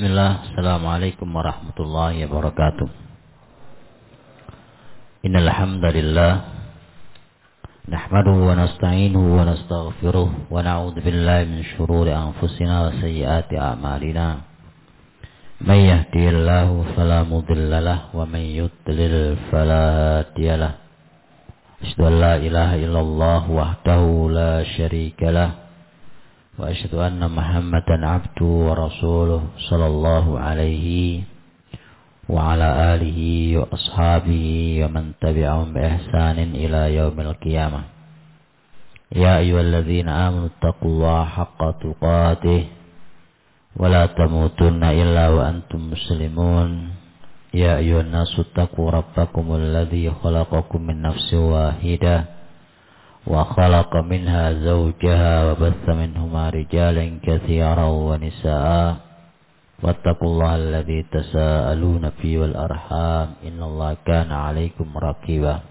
Bismillah, Assalamualaikum warahmatullahi wabarakatuh. Innal hamdalillah nahmaduhu wa nasta'inuhu wa nastaghfiruh wa na'udzu billahi min shururi anfusina wa sayyiati a'malina. May yahdihillahu fala mudilla lahu wa may yudlil fala hadiya lahu. Asyhadu an la ilaha illallah wahdahu la syarika lahu wa asyhadu anna Muhammadan abduhu wa rasuluh sallallahu alaihi wa ala alihi wa ashabihi wa man tabi'ahum bi ihsanin ila yaumil qiyamah. Ya ayyuhalladzina amanu taqullaha haqqa tuqatih wa la tamutunna illa wa antum muslimun. Ya ayyuhan nasu taqu rabbakumul ladzi khalaqakum min nafsin wahidah wa khalaqa minha zawjaha wa batha minhuma rijalan katsiran wa nisaa'a wattaqullaha alladzi tasaaluna bihi wal arham innallaha kana 'alaikum raqiba.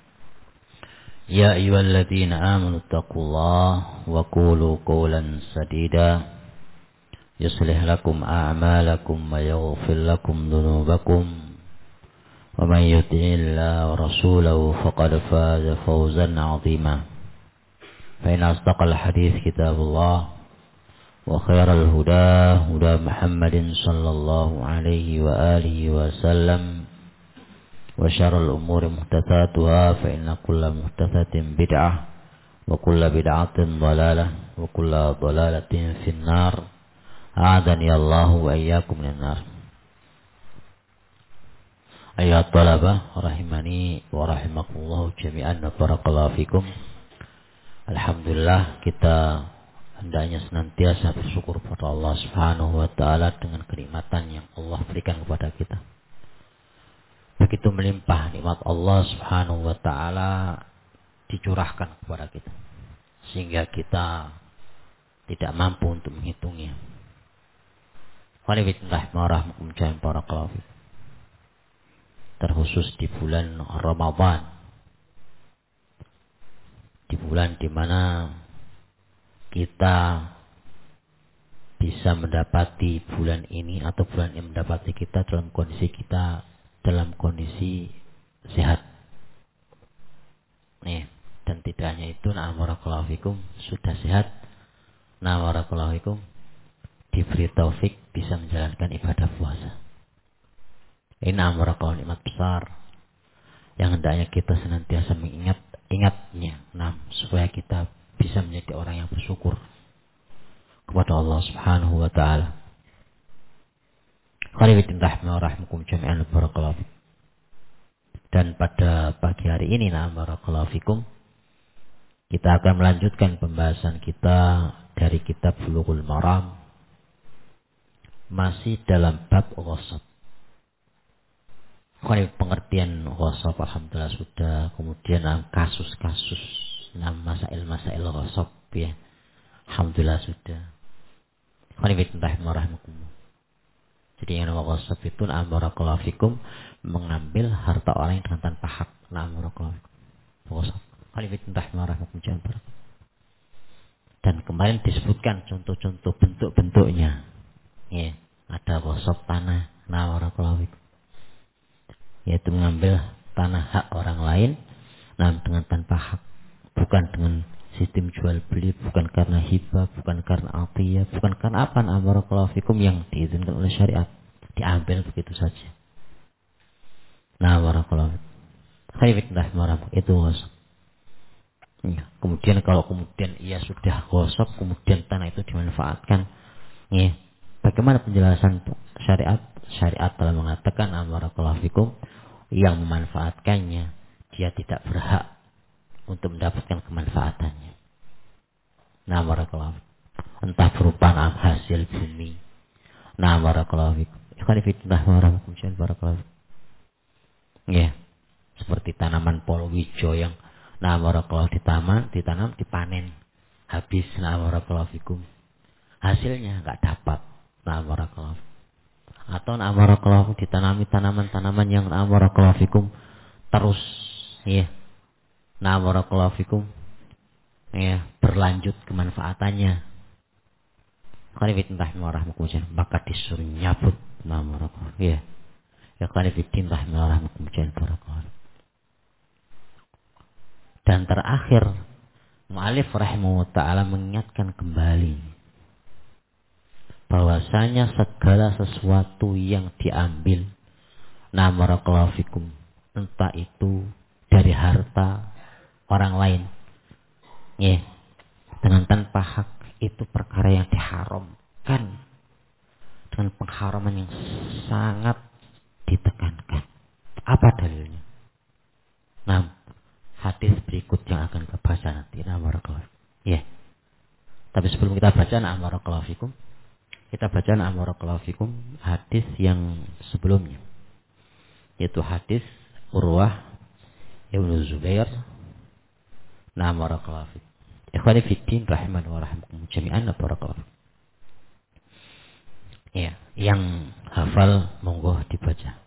Ya ayyuhalladzina amanu taqullaha wa qulu qawlan sadida yuslih lakum a'malakum wa yaghfir lakum dhunubakum ومن يطع الله ورسوله فقد فاز فوزا عظيما فإن أصدق الحديث كتاب الله وخير الهدى هدى محمد صلى الله عليه وآله وسلم وشر الأمور محدثاتها فإن كل محدثة بدعة وكل بدعة ضلالة وكل ضلالة في النار أعاذني الله وإياكم من النار. Ayat talabah rahimani wa rahimakumullah jami'an wa barakallahu fikum. Alhamdulillah, kita hendaknya senantiasa bersyukur kepada Allah Subhanahu wa taala dengan kenikmatan yang Allah berikan kepada kita. Begitu melimpah nikmat Allah Subhanahu wa taala dicurahkan kepada kita sehingga kita tidak mampu untuk menghitungnya. Terkhusus di bulan Ramadan, di bulan di mana kita bisa mendapati bulan ini atau bulan yang mendapati kita dalam kondisi sehat. Dan tidak hanya itu, barakallahu fikum, sudah sehat, barakallahu fikum, diberi taufik bisa menjalankan ibadah puasa. Ini merupakan nikmat besar yang hendaknya kita senantiasa mengingatnya, supaya kita bisa menjadi orang yang bersyukur kepada Allah Subhanahu wa taala. Dan pada pagi hari ini, barakallahu fikum, kita akan melanjutkan pembahasan kita dari kitab Bulughul Maram, masih dalam bab ghusl. Pengertian ghusl alhamdulillah sudah, kemudian kasus-kasus masail ghusl ya, alhamdulillah sudah. Jadi yang nama ghusl itu barakallahu fikum, mengambil harta orang yang dengan tanpa hak. Barakallahu fikum. Dan kemarin disebutkan contoh-contoh bentuk-bentuknya. Ya, ada ghusl tanah, barakallahu fikum, yaitu mengambil tanah hak orang lain dengan tanpa hak, bukan dengan sistem jual beli, bukan karena hibah, bukan karena atiyah, bukan karena apa, barakallahu fikum, yang diizinkan oleh syariat, diambil begitu saja. Barakallahu fikum, itu ghusl. Ya, kemudian kalau ia sudah ghusl, kemudian tanah itu dimanfaatkan, ya, bagaimana penjelasan syariat? Syariat telah mengatakan, barakallahu fikum, yang memanfaatkannya dia tidak berhak untuk mendapatkan kemanfaatannya. Barakallahu fikum, entah berupa hasil bumi. Barakallahu fikum. Barakallahu fikum. Ya, seperti tanaman palawija yang barakallahu ditanam, dipanen, habis, barakallahu fikum, hasilnya enggak dapat. Barakallahu fikum. Atau barakallahu ditanami tanaman-tanaman yang barakallahu fikum terus, ya, barakallahu fikum, ya, berlanjut kemanfaatannya. Khalifidin rahimahullah, maka disuruh nyabut nama barakallahu. Ya. Ya khalifidin rahimahullah, barakallahu. Dan terakhir mu'alif rahimahullah ta'ala mengingatkan kembali bahwasanya segala sesuatu yang diambil nama barakallahu fikum, entah itu dari harta orang lain, ya, dengan tanpa hak, itu perkara yang diharamkan dengan pengharaman yang sangat ditekankan. Apa dalilnya? Nah, hadis berikut yang akan kita baca nanti. Nah, barakallahu. Ya. Tapi sebelum kita baca nah barakallahu fikum, kita baca nah barakallahu fikum hadis yang sebelumnya. Yaitu hadis Urwah Ibnu Zubair. Nah, barakallahu fikum. Ikhwani fiddin rahimani wa rahimakum jami'an, barakallahu. Ya, yang hafal monggo dibaca.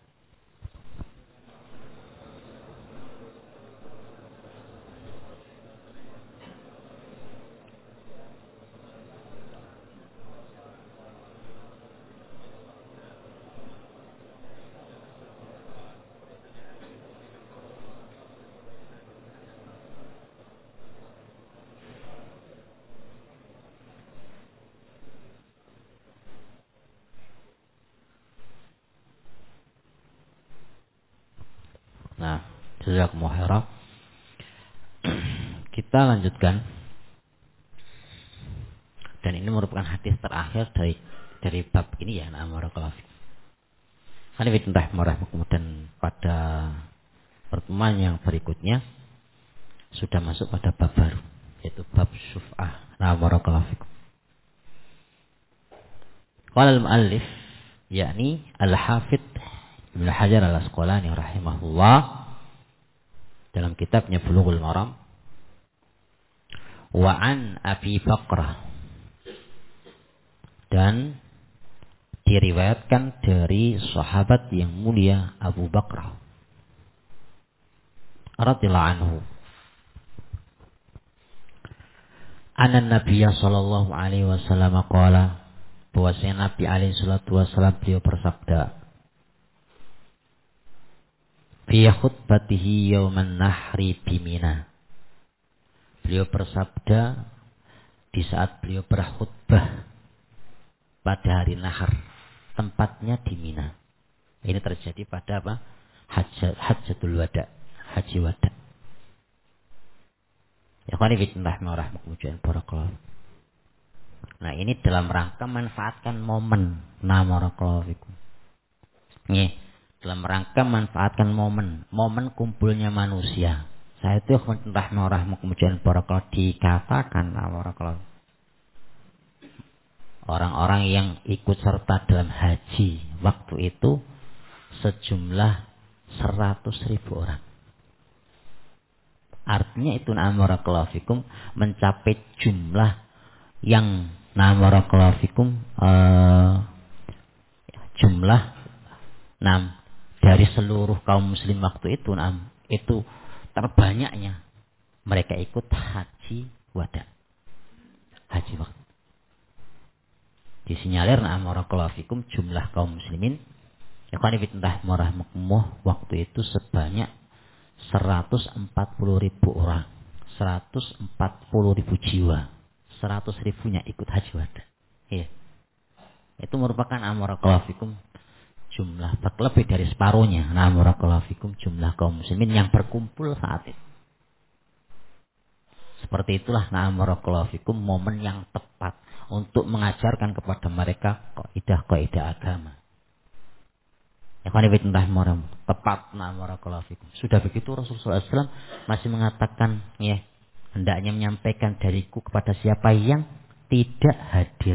Nah, jazakumullah khairan. Kita lanjutkan. Dan ini merupakan hadis terakhir dari bab ini ya, nah barakallahu fikum. Hadirin rahimahumullah, dan pada pertemuan yang berikutnya sudah masuk pada bab baru, yaitu bab syuf'ah. Nah barakallahu fikum. Qala al-muallif, yakni Al-Hafidz Ibnu Hajar Al-Asqalani rahimahullah dalam kitabnya Bulughul Maram, wa an Abi Bakrah, dan diriwayatkan dari sahabat yang mulia Abu Bakrah radhiyallahu anhu, anna Nabiyya sallallahu alaihi wasallam qala, bahwasanya Nabi alaihi salatu wasallam beliau bersabda, fi khutbatihi yauman nahri bimina. Beliau bersabda di saat beliau berkhutbah pada hari Nahar, tempatnya di Mina. Ini terjadi pada apa? Hajjatul Wada, haji wada. Ya khani fillah rahmatullahi barakallahu. Nah, ini dalam rangka manfaatkan momen barakallahu fikum. Nih, dalam rangka manfaatkan momen kumpulnya manusia. Saya itu rahmatullahi barakallahu dikatakan barakallahu, orang-orang yang ikut serta dalam haji waktu itu sejumlah 100.000 orang. Artinya itu barakallahu fikum mencapai jumlah yang barakallahu fikum jumlah dari seluruh kaum muslim waktu itu itu terbanyaknya mereka ikut haji wada, haji waktu. Disinyalir barakallahu fikum jumlah kaum muslimin ikhwani fillah rahmakumullah waktu itu sebanyak 140.000 orang, 140.000 jiwa, 100.000-nya ikut haji wada. Iya. Itu merupakan barakallahu fikum jumlah lebih dari separuhnya barakallahu fikum jumlah kaum muslimin yang berkumpul saat itu. Seperti itulah barakallahu fikum momen yang tepat untuk mengajarkan kepada mereka kaidah-kaidah agama. Ya kan tepat barakallahu fikum. Sudah begitu Rasulullah SAW masih mengatakan, ya, hendaknya menyampaikan dariku kepada siapa yang tidak hadir.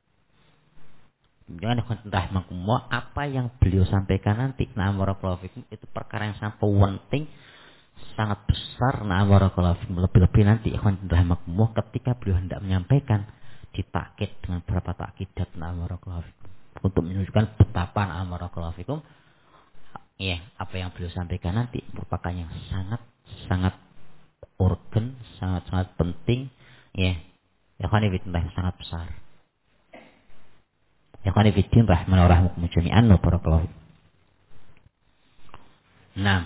Jangan rahmakumullah, apa yang beliau sampaikan nanti barakallahu fikum itu perkara yang sangat penting, sangat besar barakallahu fikum. Lebih-lebih nanti rahmakumullah ketika beliau hendak menyampaikan ditakkid dengan beberapa takidat barakallahu fikum untuk menunjukkan betapa barakallahu fikum ya apa yang beliau sampaikan nanti merupakan yang sangat urgen, sangat penting, ya kan, sangat besar. Ikhwani fiddin rahman wa rahmukum jami'an wa barakallahu. Nah,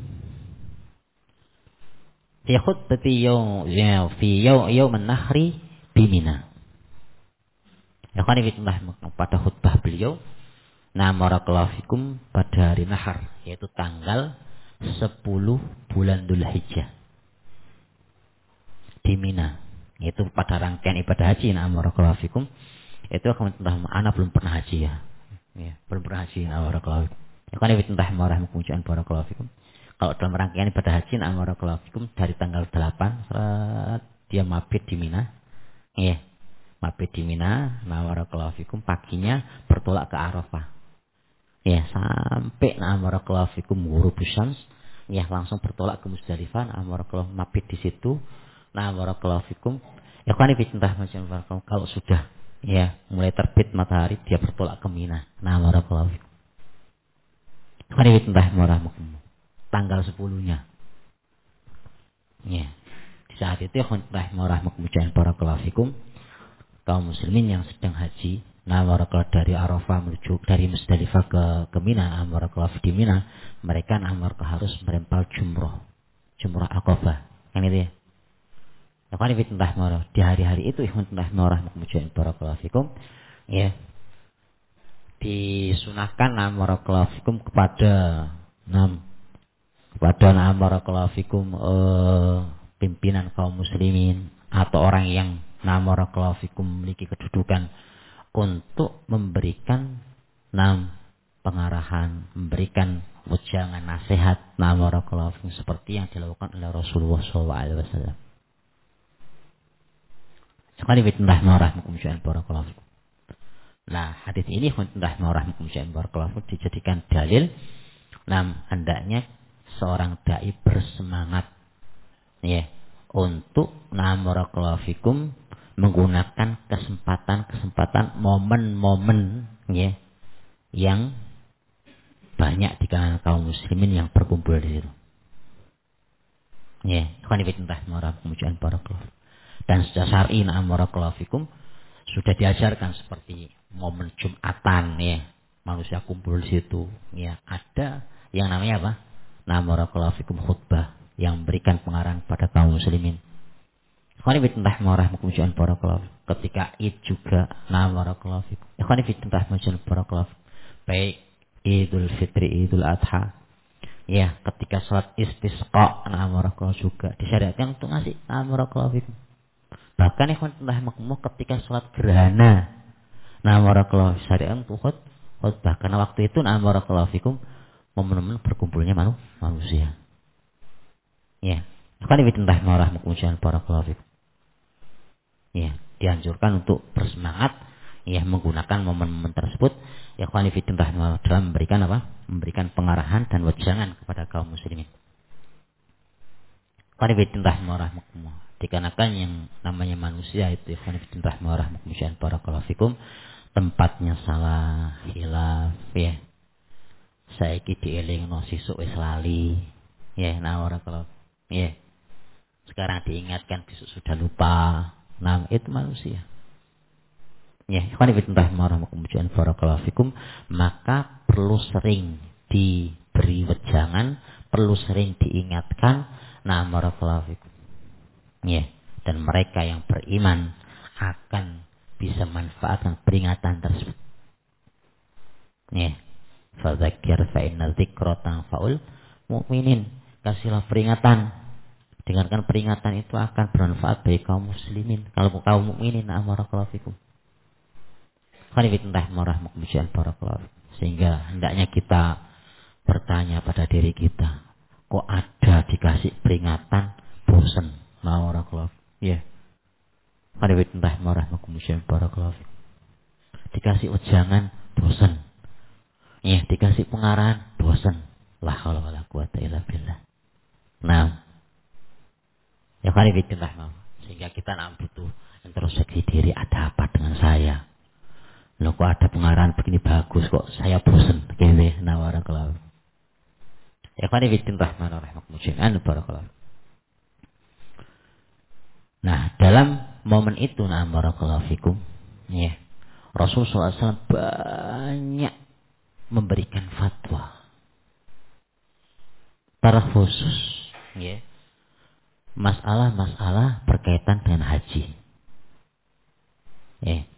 fi khutbati yawm an-nahri bi Mina. Ikhwani fiddin pada khutbah beliau barakallahu fikum pada hari Nahar, yaitu tanggal 10 bulan Dzulhijjah di Mina. Yaitu pada rangkaian ibadah haji barakallahu fikum. Itu anak belum pernah haji ya. Ya, belum pernah haji barakallahu fikum. Ikhwani fiddin rahimahumullah barakallahu fikum. Kalau dalam rangkaian ibadah haji barakallahu fikum dari tanggal 8 dia mabit di Mina. Ya. Mabit di Mina, barakallahu fikum, paginya bertolak ke Arafah. Ya, sampai barakallahu fikum ghurubus syams, ya langsung bertolak ke Musdalifah, barakallahu mabit di situ. Barakallahu fikum. Ikhwani fiddin rahimahumullah, kalau sudah ya mulai terbit matahari dia bertolak ke Mina. Barakallahu fikum. Ikhwani fiddin rahimahumullah, tanggal 10-nya. Ya. Di saat itu ikhwani rahimahumullah barakallahu fikum, kaum muslimin yang sedang haji, barakallahu dari Arafah menuju dari Musdalifah ke Mina, barakallahu di Mina, mereka harus merempal jumrah Aqabah. Kan itu ya. Ikhwani fiddin di hari-hari itu ikhwani fiddin barakallahu fikum, ya. Disunahkan barakallahu fikum kepada barakallahu fikum pimpinan kaum muslimin atau orang yang barakallahu fikum memiliki kedudukan untuk memberikan pengarahan, memberikan wejangan nasihat barakallahu fikum seperti yang dilakukan oleh Rasulullah SAW. Sekali bismillahirrahmanirrahim barakallahu fikum. Nah, hadis ini bismillahirrahmanirrahim barakallahu fikum dijadikan dalil hendaknya seorang dai bersemangat ya untuk barakallahu fikum menggunakan kesempatan momen-momen ya yang banyak di kalangan kaum muslimin yang berkumpul di situ. Ya, ikhwani fillah barakallahu barakallahu. Dan secara syar'i barakallahu fikum sudah diajarkan seperti momen Jumatan ya, manusia kumpul di situ ya, ada yang namanya apa? Barakallahu fikum khutbah yang memberikan pengarahan pada kaum muslimin. Ikhwani fillah barakallahu. Ketika Id juga barakallahu fikum. Ikhwani fillah barakallahu. Baik Idul Fitri, Idul Adha. Ya, ketika salat istisqa barakallahu juga disyariatkan untuk ngasih barakallahu fikum. Bahkan ikhwan ketika sholat gerhana barakallahu syariat untuk khutbah karena waktu itu barakallahu fikum momen-momen berkumpulnya manusia. Ya, ikhwan fillah barakallahu fikum. Ya, dianjurkan untuk bersemangat ya menggunakan momen-momen tersebut ya ikhwan fillah dalam memberikan apa? Memberikan pengarahan dan wejangan kepada kaum muslimin. Ikhwan fillah barakallahu. Dikarenakan yang namanya manusia itu ikhwan fillah barakallahu fikum tempatnya salah hilaf ya. Saiki dielingno sesuk wis lali ya barakallahu ya. Sekarang diingatkan besok sudah lupa. Itu manusia. Ya, ikhwan fillah barakallahu fikum, maka perlu sering diberi wejangan, perlu sering diingatkan barakallahu fikum. Ya, dan mereka yang beriman akan bisa manfaatkan peringatan tersebut. Ya, fadzakir fa inna dzikra tanfa'ul mu'minin. Kasihlah peringatan. Dengarkan peringatan itu akan bermanfaat bagi kaum muslimin. Kalau kaum mukminin barakallahu fikum. Sehingga hendaknya kita bertanya pada diri kita, kok ada dikasih peringatan bosan? Barakallahu. Ya. Barakallahu. Dikasih wejangan bosan. Ya, dikasih pengarahan bosan. La haula wala quwata illa billah. Nah. Ya sehingga kita butuh introspeksi diri, ada apa dengan saya? Loh kok ada pengarahan begini bagus kok saya bosan gitu. Barakallahu. Ya barakallahu. Nah, dalam momen itu barakallahu fikum ya. Rasulullah SAW banyak memberikan fatwa terkhusus, ya, masalah-masalah berkaitan dengan haji. Ya,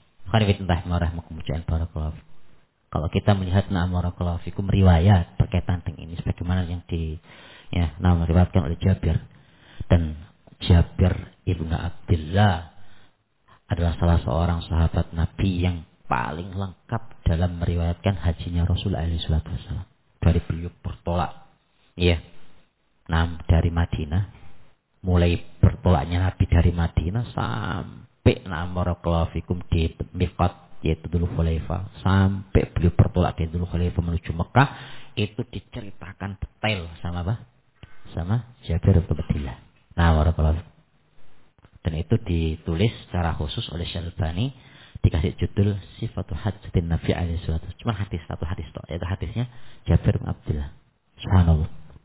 kalau kita melihat riwayat berkaitan dengan ini, sebagaimana yang diriwayatkan oleh Jabir, dan Jabir ibnu Abdullah adalah salah seorang sahabat Nabi yang paling lengkap dalam meriwayatkan hajinya Rasulullah SAW. Dari beliau bertolak, ya, dari Madinah, mulai bertolaknya Nabi dari Madinah sampai di miqat, yaitu Dzul Hulaifah, sampai beliau bertolak di Dzul Hulaifah menuju Mekah, itu diceritakan detail sama apa? Sama Jabir bin Abdullah. Dan itu ditulis secara khusus oleh Syalbani, dikasih judul Sifatul Hajjatin Nabi alaihi salatu. Cuma satu hadis toh, yaitu hadisnya Jabir bin Abdullah. Subhanallah.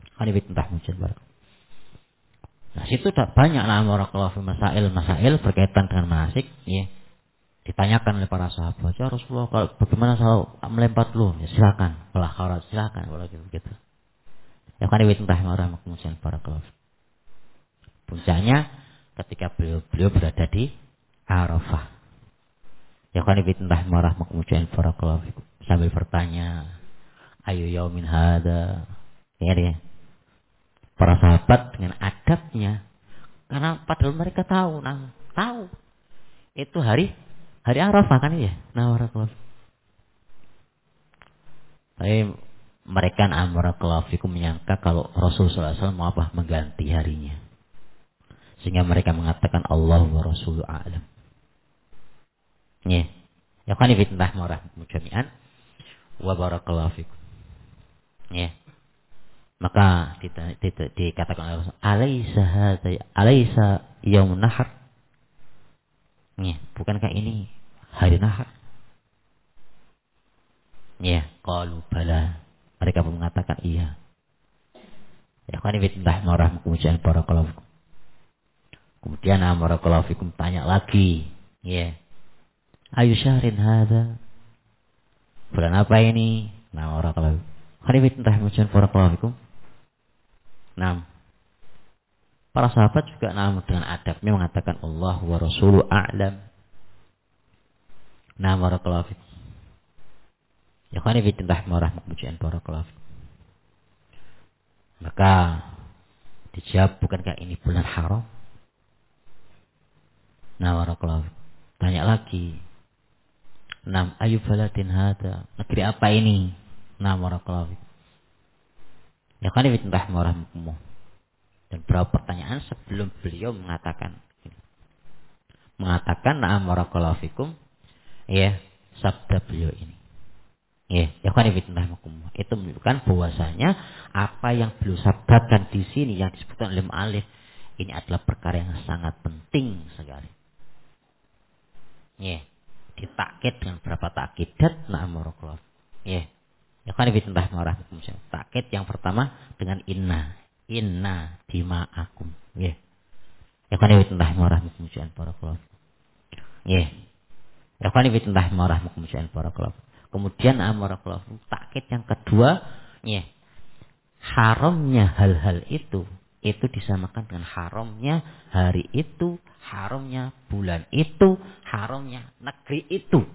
Nah, situ sudah banyak masail berkaitan dengan manasik, ya. Ditanyakan oleh para sahabat, ya Rasulullah, kalau bagaimana kalau melempar dulu? Ya silakan, belah kharat silakan, kalau gitu. Ya kan puncaknya ketika beliau berada di Arafah. Ya kan sambil bertanya, ayu yaumin hada. Ya dia. Para sahabat dengan adabnya, karena padahal mereka tahu itu hari Arafah kan ya. Tapi mereka menyangka kalau Rasulullah SAW mau mengganti harinya, sehingga mereka mengatakan Allah wa Rasulu a'lam. Ya, ya kan ibitlah marah mujami'an wa barakallahu fikum. Ya, maka dikatakan oleh Rasul, alaysa yaum nahar. Ya, bukankah ini hari nahar? Ya, qalu bala. Mereka pun mengatakan iya. Ya kan ibitlah marah mujami'an barakallahu fikum. Kemudian barakallahu fikum tanya lagi, ya. Ayu syahrin hadza? Bulan apa ini? Barakallahu. Khalifat entah mujan barakallahu fikum. Para sahabat juga dengan adabnya mengatakan Allah wa Rasulu a'lam. Barakallahu fikum. Ya khalifat entah mujan barakallahu fikum. Maka dijawab, bukankah ini bulan haram? Barakallahu fikum. Tanya lagi. Ayu baladin hada? Negeri apa ini? Barakallahu fikum. Ya kan ini entah marahmu. Dan beberapa pertanyaan sebelum beliau mengatakan barakallahu fikum, ya, sabda beliau ini. Ya kan ini entah marahmu. Itu menunjukkan bahwasanya apa yang beliau sabdakan di sini yang disebutkan oleh mu'allif ini adalah perkara yang sangat penting sekali. Ya. Ditakkid dengan berapa takidat barakallahu. Ya. Ya kan lebih tentang marah. Takkid yang pertama dengan inna dima'akum. Ya. Ya kan lebih tentang marah barakallahu. Ya. Ya kan lebih tentang marah barakallahu. Kemudian barakallahu takkid yang kedua, ya. Haramnya hal-hal itu disamakan dengan haramnya hari itu, haramnya bulan itu, haramnya negeri itu.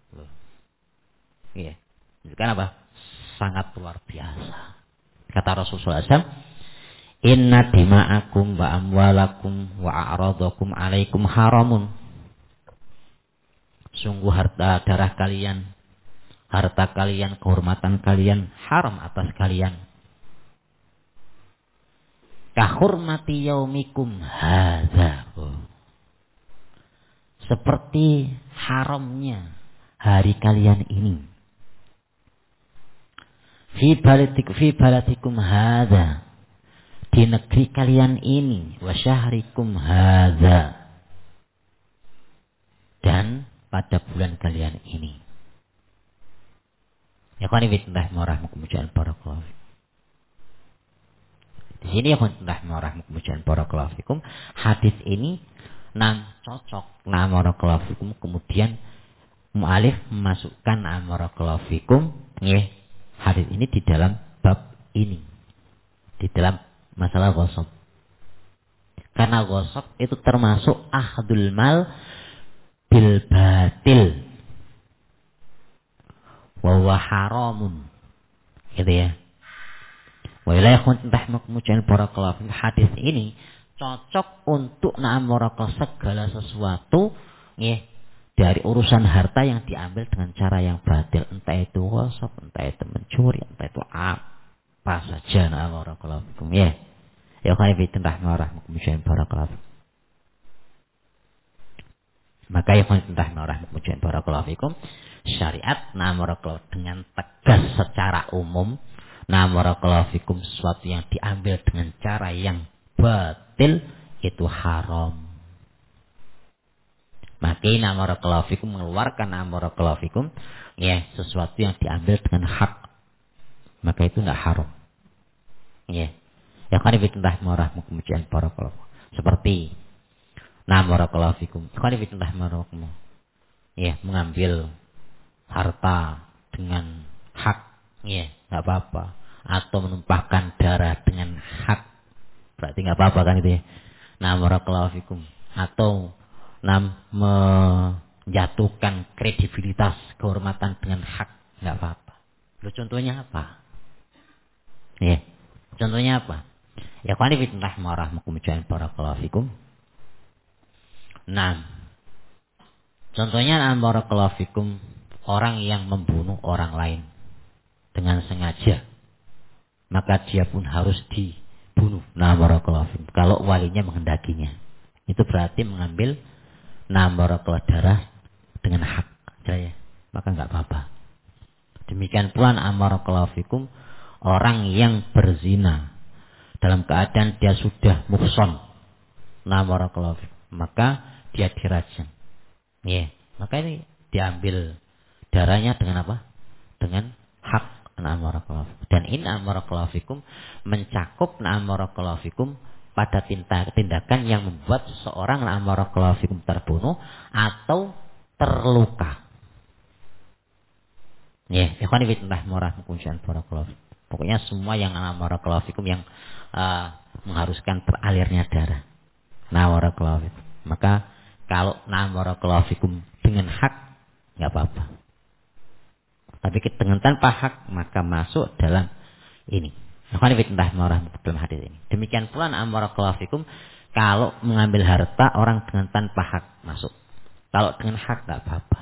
Iya. Menunjukkan apa? Sangat luar biasa. Kata Rasulullah SAW, inna dima'akum wa amwalakum wa a'radakum alaikum haramun. Sungguh harta darah kalian, harta kalian, kehormatan kalian haram atas kalian. Kahurmati yaumikum hadza. Seperti haramnya hari kalian ini. Fi baladikum hadza. Di negeri kalian ini. Wa syahrikum hadza. Dan pada bulan kalian ini. Ya kan ini bindah marahmukumujaan barakallahu. Di sini ya kuntulah marahmukumujaan barakallahu fikum. Hadis ini cocok barakallahu fikum. Kemudian mu'alif memasukkan na'am barakallahu fikum nggih hadis ini di dalam bab ini, di dalam masalah ghasab. Karena ghasab itu termasuk akhdul mal bil batil wa huwa haramun. Gitu ya. Wa ilaikum tahmakum barakallahu fikum. Hadis ini cocok untuk na'am barakallahu segala sesuatu nggih dari urusan harta yang diambil dengan cara yang batil, entah itu ghasab, entah itu mencuri, entah itu apa saja na'am barakallahu fikum ya. Ya kan fi rahmatullahi barakallahu. Maka ya kan rahmatullahi barakallahu fikum, syariat na'am barakallahu dengan tegas secara umum na'am barakallahu fikum sesuatu yang diambil dengan cara yang batil itu haram. Maka na'am barakallahu fikum mengeluarkan na'am barakallahu fikum ya sesuatu yang diambil dengan hak, maka itu enggak haram. Ya. Ya kan bitullah marahmukum cian barakallahu. Seperti na'am barakallahu fikum. Kan bitullah marahmukum. Ya, mengambil harta dengan hak, ya, enggak apa-apa. Atau menumpahkan darah dengan hak, berarti enggak apa-apa kan itu ya. Na'am barakallahu fikum. Atau menjatuhkan kredibilitas kehormatan dengan hak, enggak apa-apa. Lu contohnya apa? Ya. Contohnya apa? Ya qani fi rahmatullahi barakallahu fikum. Nah, contohnya barakallahu fikum orang yang membunuh orang lain dengan sengaja, maka dia pun harus dibunuh. Nah, barakallahu fikum. Kalau walinya menghendakinya, itu berarti mengambil barakallahu darah dengan hak, ya. Maka enggak apa-apa. Demikian pula barakallahu fikum orang yang berzina dalam keadaan dia sudah muhson, barakallahu fikum, maka dia dirajam. Ya, maka ini diambil darahnya dengan apa? Dengan hak, barakallahu fikum. Dan ini barakallahu fikum mencakup barakallahu fikum pada tindakan yang membuat seseorang barakallahu fikum terbunuh atau terluka. Ya, ikhwan fillah barakallahu fikum. Pokoknya semua yang barakallahu fikum yang mengharuskan teralirnya darah. Barakallahu fikum. Maka kalau barakallahu fikum dengan hak enggak apa-apa. Tapi dengan tanpa hak maka masuk dalam ini. Ikhwan fillah dalam hadis ini. Demikian pula barakallahu fikum kalau mengambil harta orang dengan tanpa hak masuk. Kalau dengan hak enggak apa-apa.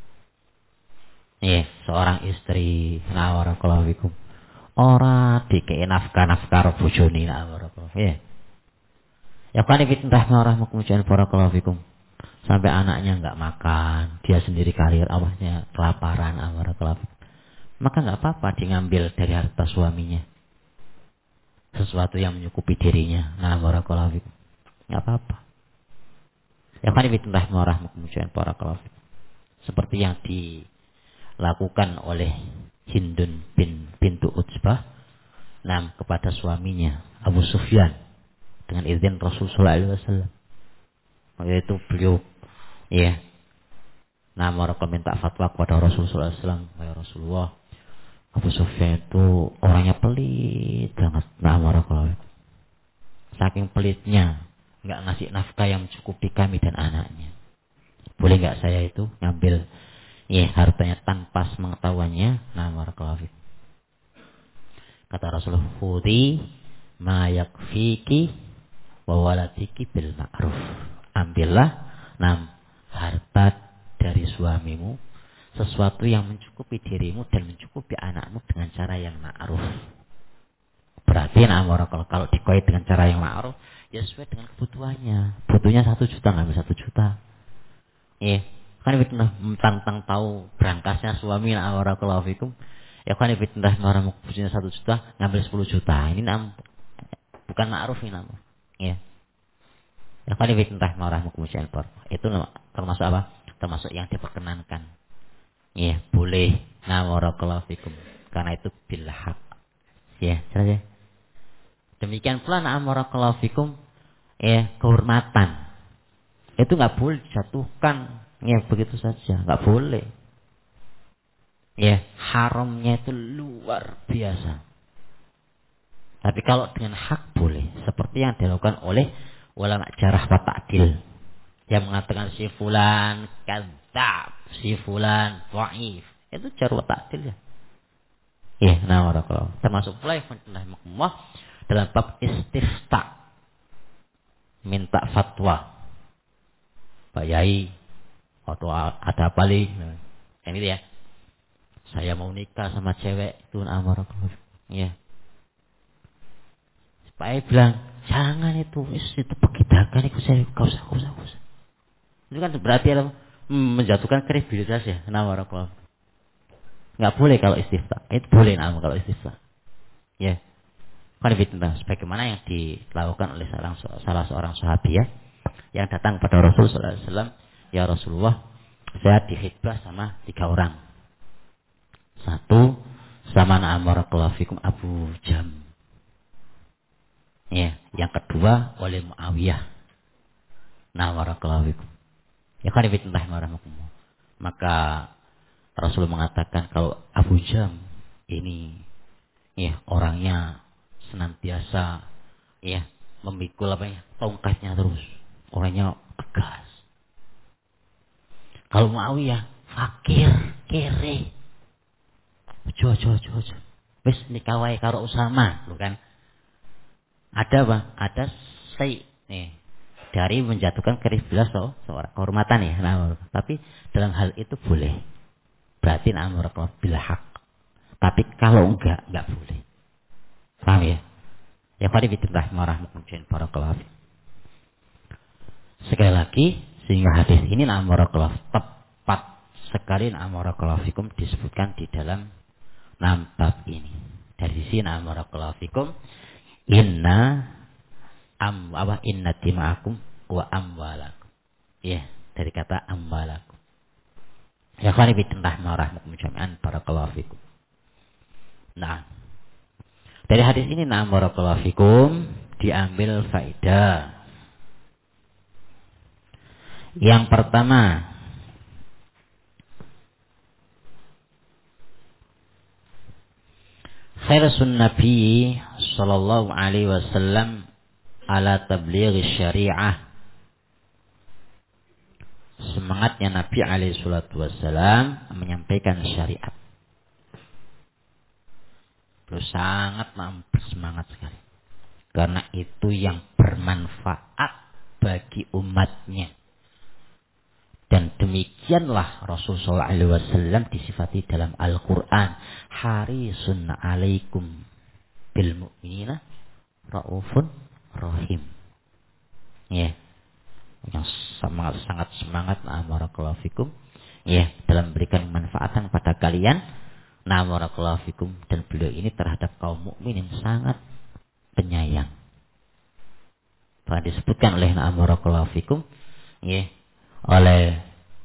Seorang istri barakallahu fikum ora dikei nafkah bojone barakallahu. Ya kan fitnah rahmakum barakallahu fikum. Sampai anaknya enggak makan, dia sendiri karir awahnya kelaparan barakallahu. Maka enggak apa-apa diambil dari harta suaminya. Sesuatu yang mencukupi dirinya. Barakallahu fikum. Enggak apa-apa. Ya kan fitnah rahmakum barakallahu fikum. Seperti yang dilakukan oleh Hindun bintu Utsbah kepada suaminya Abu Sufyan dengan izin Rasulullah SAW. Waktu itu beliau mereka minta fatwa kepada Rasulullah SAW. Ya Rasulullah, Abu Sufyan itu orangnya pelit banget. Saking pelitnya nggak ngasih nafkah yang mencukupi kami dan anaknya. Boleh nggak saya itu ngambil hartanya tanpa mengetahuannya? Barakallahu. Kata Rasulullah, "Khudhi ma yakfiki wa waladiki bil ma'ruf." Ambillah harta dari suamimu, sesuatu yang mencukupi dirimu dan mencukupi anakmu dengan cara yang ma'ruf. Berarti barakallahu kalau dikoit dengan cara yang ma'ruf, ya sesuai dengan kebutuhannya. Butuhnya 1 juta, ngambil 1 juta. Kan fitnah tentang tahu berangkasnya suami barakallahu fikum. Ya kan fitnah orang punya 1 juta ngambil 10 juta. Ini bukan ma'ruf ini namanya. Ya. Ya kan fitnah orang kemudian itu termasuk apa? Termasuk yang diperkenankan. Ya, boleh barakallahu fikum. Karena itu bil haq. Ya, saja. Demikian pula barakallahu fikum kehormatan. Itu enggak boleh dijatuhkan Ya begitu saja, nggak boleh. Ya, haramnya itu luar biasa. Tapi kalau dengan hak boleh, seperti yang dilakukan oleh ulama jarah wa ta'dil yang mengatakan si fulan kadzab, si fulan dhaif. Itu jarah wa ta'dil ya. Ya, nah barakallahu. Termasuk pula yang rahimahullah dalam bab istifta, minta fatwa. Pak Yai atau ada apa nih? Nah, ini dia. Saya mau nikah sama cewek itu barakallahu. Ya. Pak Yai bilang, jangan itu pegidakan itu saya kau usah. Itu kan berarti menjatuhkan kredibilitas ya. Nah barakallahu. Nggak boleh kalau istifta. Itu boleh kalau istifta. Ya. Kan lebih tentang sebagaimana yang dilakukan oleh salah seorang sahabat ya, yang datang pada Rasulullah SAW. Ya Rasulullah, saya dihitbah sama 3 orang. 1 sama barakallahu fikum Abu Jam. Ya, yang kedua oleh Muawiyah. Nah barakallahu fikum. Ya kan lebih tentang warahmatullah. Maka Rasul mengatakan kalau Abu Jam ini ya orangnya senantiasa ya memikul tongkatnya terus, orangnya tegas. Kalau Muawiyah fakir, kere, ojo. Wis nikah wae karo Usama, lho kan. Ada ada nih dari menjatuhkan kredibilitas seorang kehormatan ya. Nah, tapi dalam hal itu boleh. Berarti barakallahu bil haq. Tapi kalau enggak boleh. Paham ya? Ya pada fitrah rahmatullahi barakallahu. Sekali lagi, sehingga hadis ini barakallahu tepat sekali barakallahu fikum disebutkan di dalam bab ini. Dari sini barakallahu fikum inna dima'akum wa amwalakum. Ya, dari kata amwalakum. Ya pada fitrah rahmatullahi barakallahu fikum. Nah, dari hadis ini barakallahu fikum diambil faedah. Yang pertama, khairusun Nabi sallallahu alaihi wasallam ala tablighi syariah. Semangatnya Nabi alaihi salatu wasallam menyampaikan syariat. Beliau sangat bersemangat sekali. Karena itu yang bermanfaat bagi umatnya. Dan demikianlah Rasulullah SAW disifati dalam Al-Quran. Harisun alaikum bil mu'minina ra'ufun rahim. Ya. Yang sangat semangat barakallahu fikum. Ya, dalam memberikan manfaatan pada kalian. Barakallahu fikum, dan beliau ini terhadap kaum mukminin sangat penyayang. Telah disebutkan oleh barakallahu fikum ya, oleh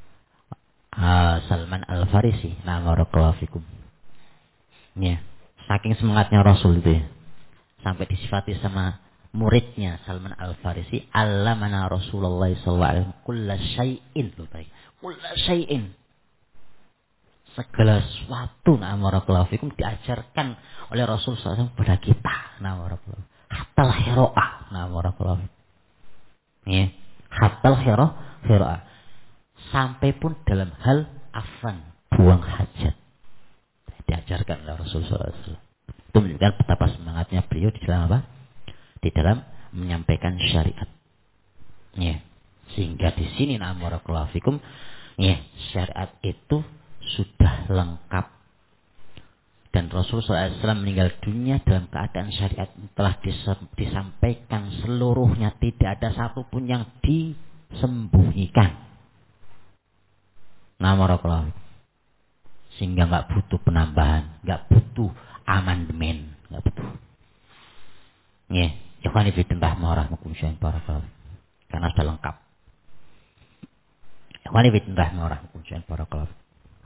Salman Al-Farisi barakallahu fikum. Ya, saking semangatnya Rasul itu ya, sampai disifati sama muridnya Salman Al-Farisi, allamana Rasulullah sallallahu alaihi wasallam kulla syai'in, kulla syai'in. Segala sesuatu barakallahu fikum diajarkan oleh Rasul SAW kepada kita. Barakallahu. Hatta al-hira'ah. Barakallahu fikum. Ya, hatta al-hira'ah. Sampai pun dalam hal afan, buang hajat. Diajarkan oleh Rasul SAW. Itu menunjukkan betapa semangatnya beliau di dalam apa? Di dalam menyampaikan syariat. Ya. Sehingga di sini barakallahu fikum, ya, syariat itu sudah lengkap. Dan Rasulullah SAW meninggal dunia dalam keadaan syariat telah disampaikan seluruhnya. Tidak ada satupun yang disembunyikan. Barakallahu. Sehingga gak butuh penambahan, gak butuh amandemen, gak butuh. Ya, ikhwani fillah warahmatullahi wabarakatuh. Karena sudah lengkap. Ikhwani fillah warahmatullahi wabarakatuh.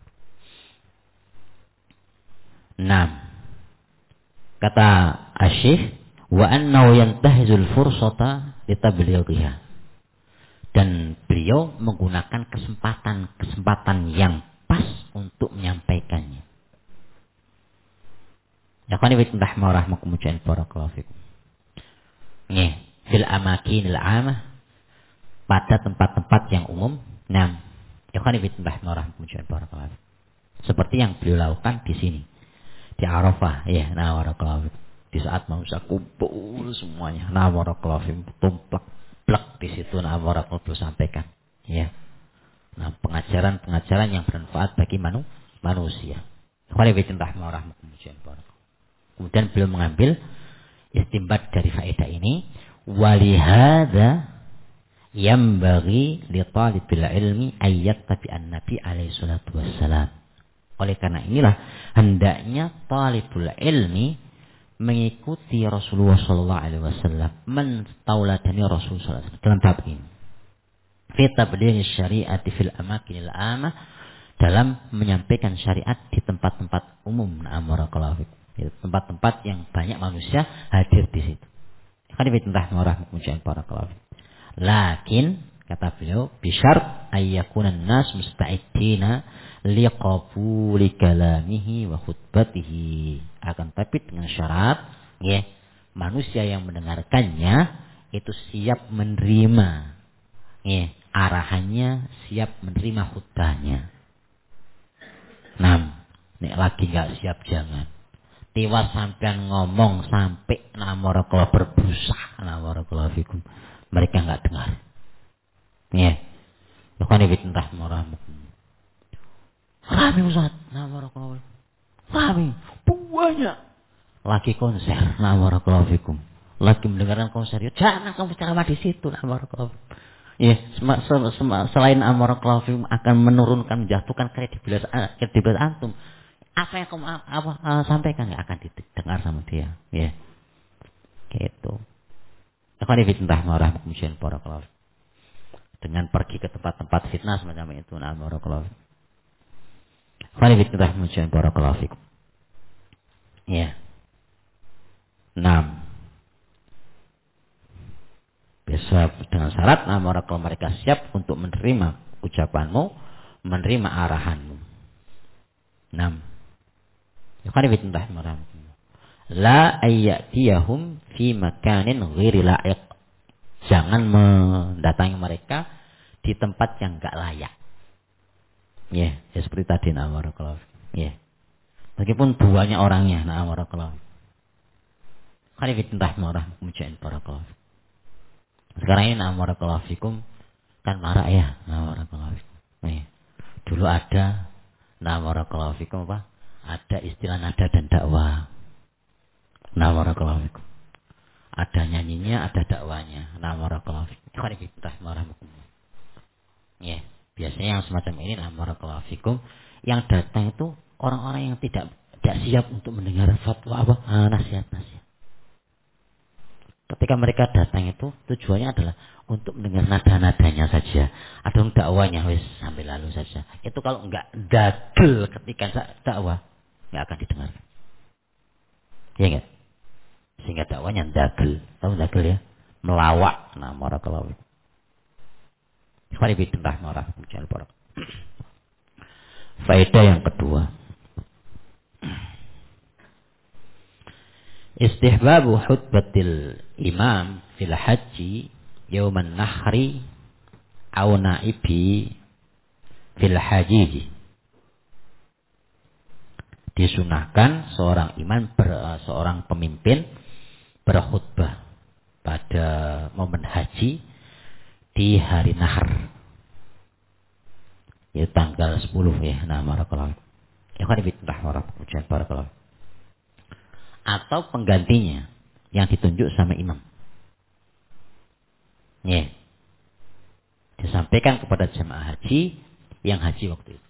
6. Kata Asy-Syaikh wa annahu yantahizul fursata litablighiha. Dan beliau menggunakan kesempatan yang pas untuk menyampaikannya. Ya kan ibn rahmakumullah barakallahu fikum. Nggih, fil amakinil amah, pada tempat-tempat yang umum. Nah, ya kan ibn rahmakumullah barakallahu fikum. Seperti yang beliau lakukan di sini. Di Arafah, ya, nah barakallahu fikum. Di saat manusia kumpul semuanya, nah barakallahu fikum, tumplek di situ, nah barakallahu fikum sampaikan. Ya. Nah, pengajaran yang bermanfaat bagi manusia. Kemudian beliau mengambil istimbat dari faedah ini, walihada yambaghi li talibil ilmi ayyat tabi'an nabi alaihi salatu wassalam. Oleh karena inilah hendaknya talibul ilmi mengikuti Rasulullah sallallahu alaihi wasallam, mentauladani Rasulullah sallallahu alaihi wasallam dalam bab ini. Fi tablighi syari'ati fil amakinil amah, dalam menyampaikan syariat di tempat-tempat umum, barakallahu fikum. Tempat-tempat yang banyak manusia hadir di situ. Lakin kata beliau, bisyart ayyakunan nas musta'iddina liqabuli kalamihi wa khutbatihi. Akan tapi dengan syarat, ya, manusia yang mendengarkannya itu siap menerima, ya, arahannya, siap menerima khutbahnya. Nek lagi nggak siap jangan. Tiwas sampean ngomong sampai namarakallah berbusa, namarakallah fikum. Mereka nggak dengar. Ya. Bukan ibitentah maramukum. Rame Ustaz, namarakallah. Rame, banyak. Lagi konser, namarakallah fikum. Lagi mendengarkan konser, ya jangan kamu ceramah di situ, namarakallah. Ya, selain amarakallah fikum akan menurunkan, menjatuhkan kredibilitas antum. Apa yang kamu sampaikan nggak akan didengar sama dia, ya. Gitu. Dengan pergi ke tempat-tempat fitnah semacam itu, ya. 6. Bisa dengan syarat kalau mereka siap untuk menerima ucapanmu, menerima arahanmu. 6. La ayyatiyahum fi makanin ghairi la'iq. Jangan mendatangi mereka di tempat yang enggak layak. Ya, seperti tadi barakallahu. Ya. Meskipun banyak orangnya, barakallahu. Barakallahu. Sekarang ini barakallahu fikum kan marah ya, barakallahu fikum. Ya. Dulu ada barakallahu fikum apa? Ada istilah nada dan dakwah. Barakallahu fikum. Ada nyanyinya, ada dakwanya. Barakallahu fikum. Ya, biasanya yang semacam ini barakallahu fikum, yang datang itu orang-orang yang tidak siap untuk mendengar fatwa nasihat. Ketika mereka datang itu tujuannya adalah untuk mendengar nada-nadanya saja. Ada dakwanya wis sampai lalu saja. Itu kalau enggak dagel ketika dakwah, enggak akan didengar. Ya enggak? Sehingga dakwanya dagel. Tahu dagel ya? Melawak. Barakallahu. Faedah yang kedua. Istihbabu khutbatil imam fil haji yauman nahri au naibi fil hajiji. Disunahkan seorang pemimpin berkhutbah pada momen haji di hari nahar. Ya tanggal 10 ya. Barakallahu. Ya kan barakallahu. Atau penggantinya yang ditunjuk sama imam. Ya. Disampaikan kepada jemaah haji yang haji waktu itu.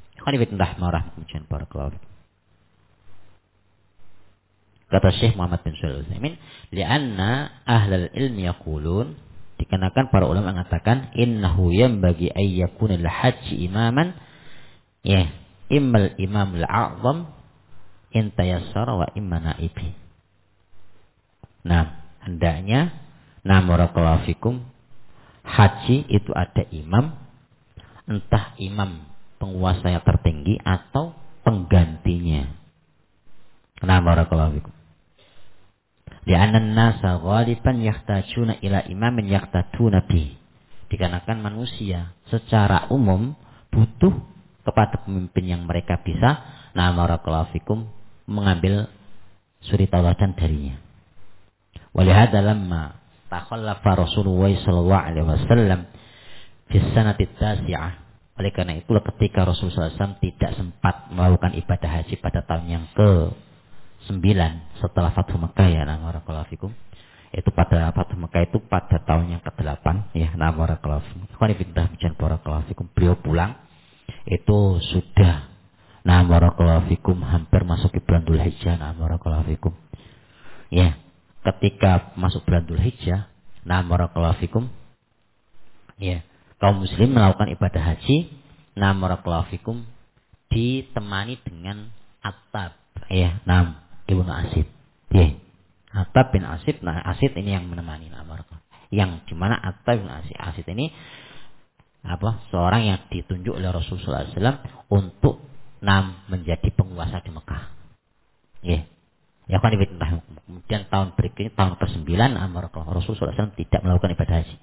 Kata Syekh Muhammad bin Shalih Al-Utsaimin, li'anna ahlal ilmi yaqulun, dikarenakan para ulama mengatakan innahu yanbaghi ay yakuna al-haji imaman, ya, immal imamul a'zam in tayassara wa imma naibi. Hendaknya barakallahu fikum, haji itu ada imam, entah imam penguasa yang tertinggi atau penggantinya. Nah, barakallahu fikum. Li'anna an-nasa ghaliban yahtajuna ila imamin yahtaduna bih. Dikarenakan manusia secara umum butuh kepada pemimpin yang mereka bisa, nah barakallahu fikum, mengambil suri tauladan darinya. Walihada lamma takhallafa Rasulullah sallallahu alaihi wasallam fi sanati tasi'ah. Oleh karena itulah ketika Rasulullah SAW tidak sempat melakukan ibadah haji pada tahun yang ke-9 setelah Fathu Mekah, ya, nah barakallahu fikum. Itu pada Fathu Mekah itu pada tahun yang ke-8, ya, nah barakallahu fikum. Barakallahu fikum. Beliau pulang itu sudah, nah barakallahu fikum, hampir masuk ke bulan Dzulhijjah, nah barakallahu fikum. Ya, ketika masuk bulan Dzulhijjah, nah barakallahu fikum, ya, kaum muslim melakukan ibadah haji, nah barakallahu fikum, ditemani dengan Attab, ya, nam Ibnu Asid, ya, Attab bin Asid. Nah, Asid ini yang menemani, nah barakallahu, yang dimana Attab bin Asid ini seorang yang ditunjuk oleh Rasulullah SAW untuk menjadi penguasa di Mekah, ya. Ya kan, kemudian tahun berikutnya, tahun ke-9, Rasulullah SAW tidak melakukan ibadah haji.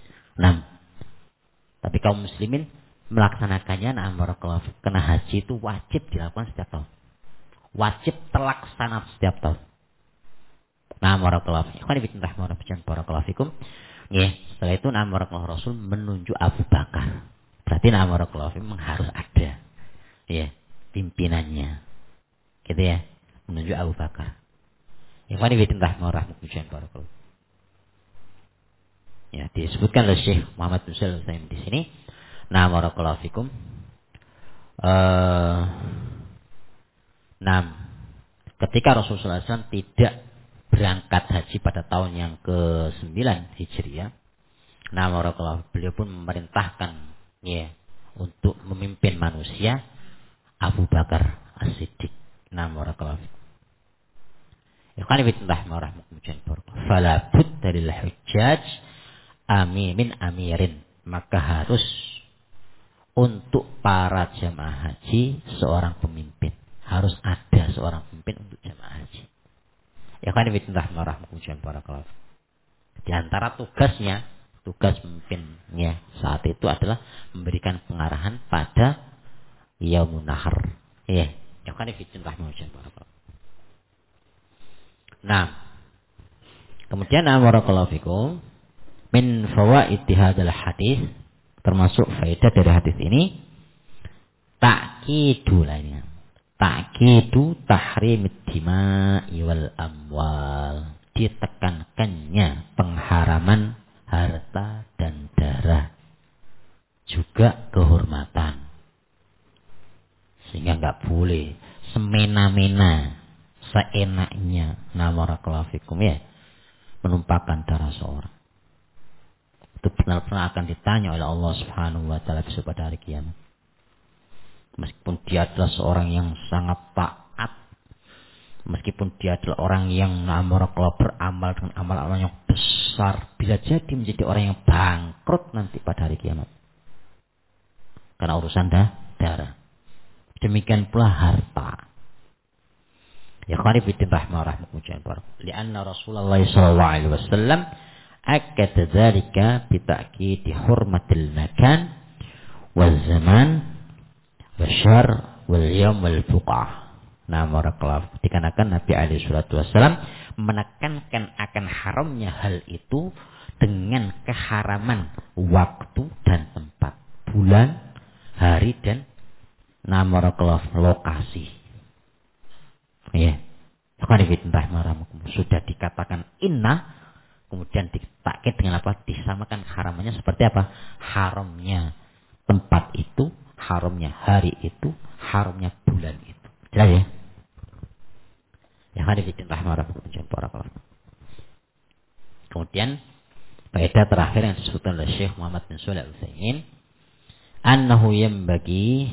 Tapi kaum muslimin melaksanakannya, karena haji itu wajib dilakukan setiap tahun. Wajib terlaksana setiap tahun. Barakallahu. Ya, setelah itu Rasul menunjuk Abu Bakar. Berarti harus ada, ya, pimpinannya. Gitu ya. Menunjuk Abu Bakar. Ya, disebutkan oleh Syekh Muhammad bin Shalih Al-Utsaimin di sini. Nah, barakallahu fikum. Ketika Rasulullah SAW tidak berangkat haji pada tahun yang ke-9 Hijriah, nah barakallahu, beliau pun memerintahkan, ya, untuk memimpin manusia Abu Bakar As-Siddiq. Nah, barakallahu fikum. Fala budda lil hujjaj min amirin, maka harus untuk para jamaah haji seorang pemimpin, harus ada seorang pemimpin untuk jamaah haji. Di antara tugas pemimpinnya saat itu adalah memberikan pengarahan pada Yaumun Nahar, ya. Nah, kemudian barakallahu fikum, min fawaid hadzal hadis, termasuk faedah dari hadis ini, ta'kidu tahrimid dima'i wal amwal, ditekankannya pengharaman harta dan darah, juga kehormatan, sehingga enggak boleh semena-mena, seenaknya, barakallahu fikum, ya, menumpahkan darah seorang. Itu benar-benar akan ditanya oleh Allah Subhanahu wa taala pada hari kiamat. Meskipun dia adalah seorang yang sangat taat, meskipun dia adalah orang yang beramal dengan amal-amal yang besar, bisa jadi menjadi orang yang bangkrut nanti pada hari kiamat karena urusan darah. Demikian pula harta. Ya qaribidin rahmatullahi. Lianna Rasulullah sallallahu alaihi wasallam akad dzalika bi ta'kid hurmatil makan wal zaman wasyar wal yawm wal buqah. Nah, barakallahu, dikarenakan Nabi alaihi salatu wasallam menekankan akan haramnya hal itu dengan keharaman waktu dan tempat, bulan, hari, dan barakallahu, lokasi. Ya. Sudah dikatakan inna, kemudian ditakkid dengan apa? Disamakan haramannya seperti apa? Haramnya tempat itu, haramnya hari itu, haramnya bulan itu. Jelas ya? Ya, hadirin rahimahumullah. Kemudian faedah terakhir yang disebutkan oleh Syekh Muhammad bin Shalih Al-Utsaimin, annahu yanbaghi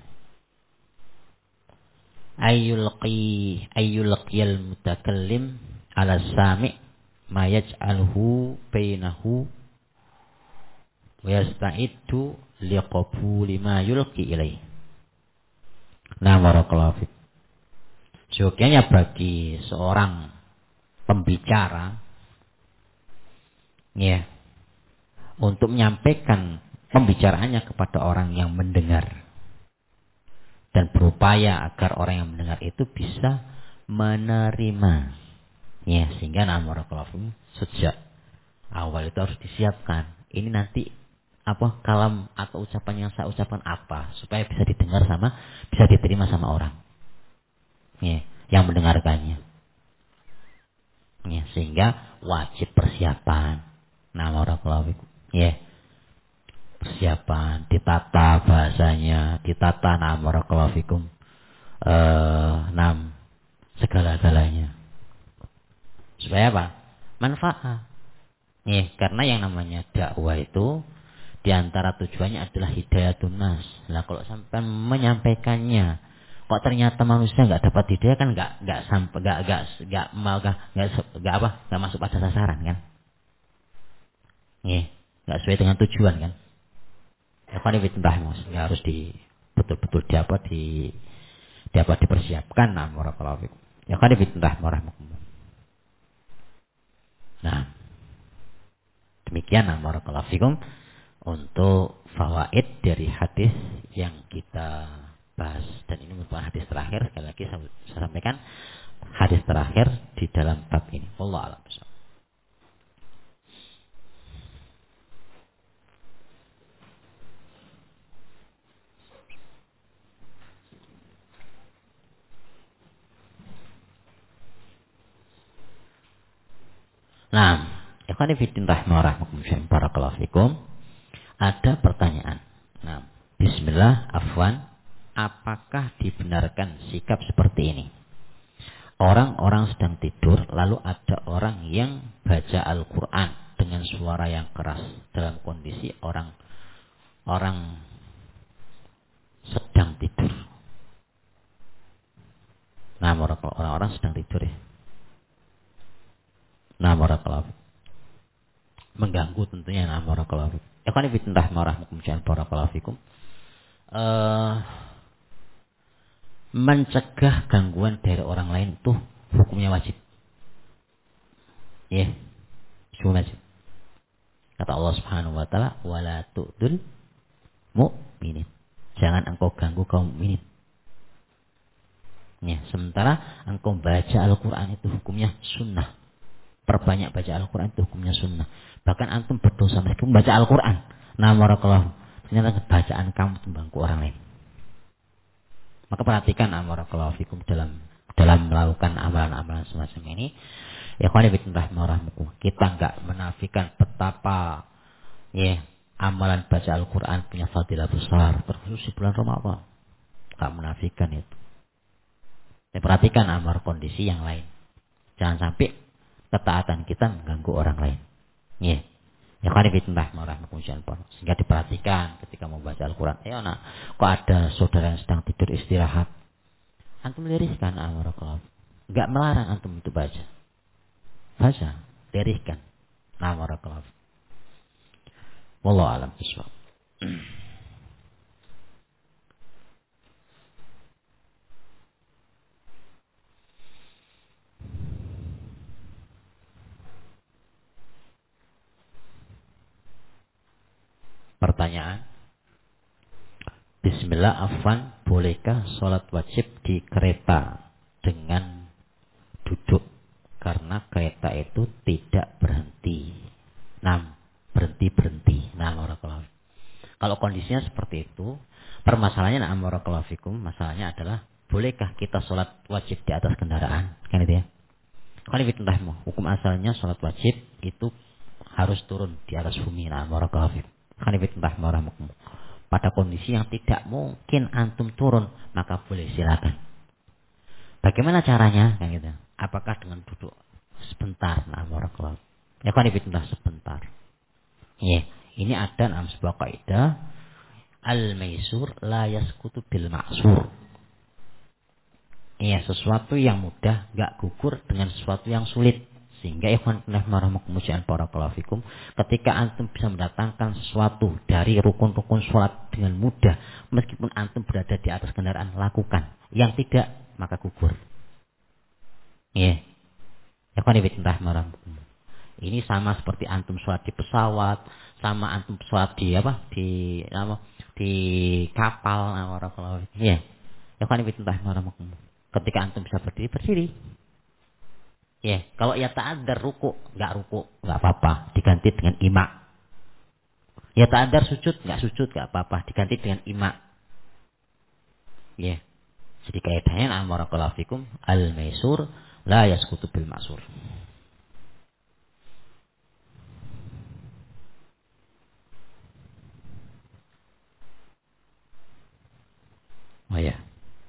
ayyulqiyal mutakallim ala sami' ma yaj'aluhu bainahu wa yasta'iddu liqabuli ma yulqi ilaih. Nah, barakallahu fik. Seyogianya bagi seorang pembicara ya untuk menyampaikan pembicaraannya kepada orang yang mendengar dan berupaya agar orang yang mendengar itu bisa menerima ya, sehingga barakallahu sejak awal itu harus disiapkan ini nanti apa kalam atau ucapan yang saya ucapkan apa supaya bisa didengar bisa diterima sama orang ya, yang mendengarkannya ya, sehingga wajib persiapan barakallahu ya, persiapan ditata bahasanya, ditata barakallahu fikum segala-galanya supaya apa? Manfaat. Ya, karena yang namanya dakwah itu diantara tujuannya adalah hidayatun nas. Nah, kalau sampai menyampaikannya, kok ternyata manusia nggak dapat hidayah kan nggak sampai nggak masuk pada sasaran kan? Ya, nggak sesuai dengan tujuan kan? Ya kan itu harus betul-betul dipersiapkan barakallahu fikum. Ya kan itu Nah, demikian barakallahu fikum untuk fawaid dari hadis yang kita bahas, dan ini merupakan hadis terakhir. Sekali lagi saya sampaikan hadis terakhir di dalam bab ini. Wallahu a'lam. Nah, ikhwan fillah rahimahumullah barakallahu fikum. Ada pertanyaan. Nah, bismillah, afwan. Apakah dibenarkan sikap seperti ini? Orang-orang sedang tidur, lalu ada orang yang baca Al-Quran dengan suara yang keras dalam kondisi orang sedang tidur. Nah, orang-orang sedang tidur ya. Nah, barakallahu mengganggu tentunya. Nah, barakallahu ya kan fitnah marahmukum barakallahu fikum. Mencegah gangguan dari orang lain itu hukumnya wajib. Ya, wajib. Kata Allah Subhanahu wa taala, "Wala tu'dul mu'minin." Jangan engkau ganggu kaum mukminin. Ya, sementara engkau baca Al-Qur'an itu hukumnya sunnah. Perbanyak baca Al-Quran itu hukumnya sunnah. Bahkan antum berdosa meskipun baca Al-Quran. Nah, barakallahu, ternyata bacaan kamu mengganggu orang lain. Maka perhatikan barakallahu fikum dalam melakukan amalan-amalan semacam ini. Ya, kita enggak menafikan betapa ya amalan baca Al-Quran punya fadilah besar, terkhusus di bulan Ramadan. Enggak menafikan itu. Ya, perhatikan kondisi yang lain. Jangan sampai ketaatan kita mengganggu orang lain. Ya. Ya kan sehingga diperhatikan ketika membaca Al-Quran. Ya nak, kok ada saudara yang sedang tidur istirahat. Antum liriskan enggak melarang antum itu baca. Baca, liriskan. Barakallahu. Wallahu a'lam bishawab. Pertanyaan. Bismillah, afwan, bolehkah sholat wajib di kereta dengan duduk? Karena kereta itu tidak berhenti. Berhenti. Barakallahu. Kalau kondisinya seperti itu, permasalahannya barakallahu fikum, masalahnya adalah bolehkah kita sholat wajib di atas kendaraan? Kan itu ya. Kalau hukum asalnya sholat wajib itu harus turun di atas bumi. Barakallahu fikum. Pada kondisi yang tidak mungkin antum turun, maka boleh silakan. Bagaimana caranya? Kan gitu. Apakah dengan duduk sebentar? Barakallahu. Ya kan sebentar. Ya, ini ada dalam sebuah kaidah, al-maisur la yasqutu bil ma'sur. Ya, sesuatu yang mudah enggak gugur dengan sesuatu yang sulit. Sehingga ikhwan rahimahumullah barakallahu fikum, ketika antum bisa mendatangkan sesuatu dari rukun-rukun sholat dengan mudah, meskipun antum berada di atas kendaraan, lakukan. Yang tidak, maka gugur. Ya. Ikhwan rahimahumullah. Ini sama seperti antum sholat di pesawat, sama antum sholat di di kapal, barakallahu fikum. Ya. Ikhwan rahimahumullah. Ketika antum bisa berdiri, berdiri. Ya, kalau ya ta'adzar ruku, nggak apa-apa, diganti dengan ima. Ya ta'adzar sujud, nggak apa-apa, diganti dengan ima. Ya. Jadi kaidahnya barakallahu fikum, al-maisur la yasqutu bil ma'sur. Oh ya.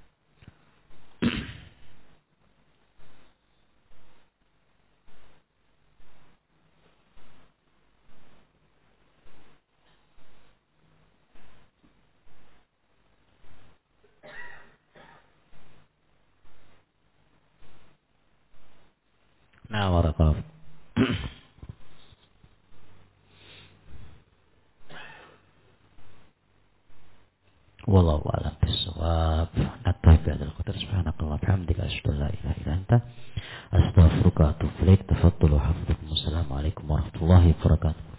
Nah, barakallahu fikum. Wallahu a'lam bissawab. Nattabi hadzal qadar, subhanakallah wa bihamdika, asyhadu an la ilaha illa anta, astaghfiruka wa atubu ilaik. Tafadhalu hafizakumullah. Assalamualaikum warahmatullahi wabarakatuh.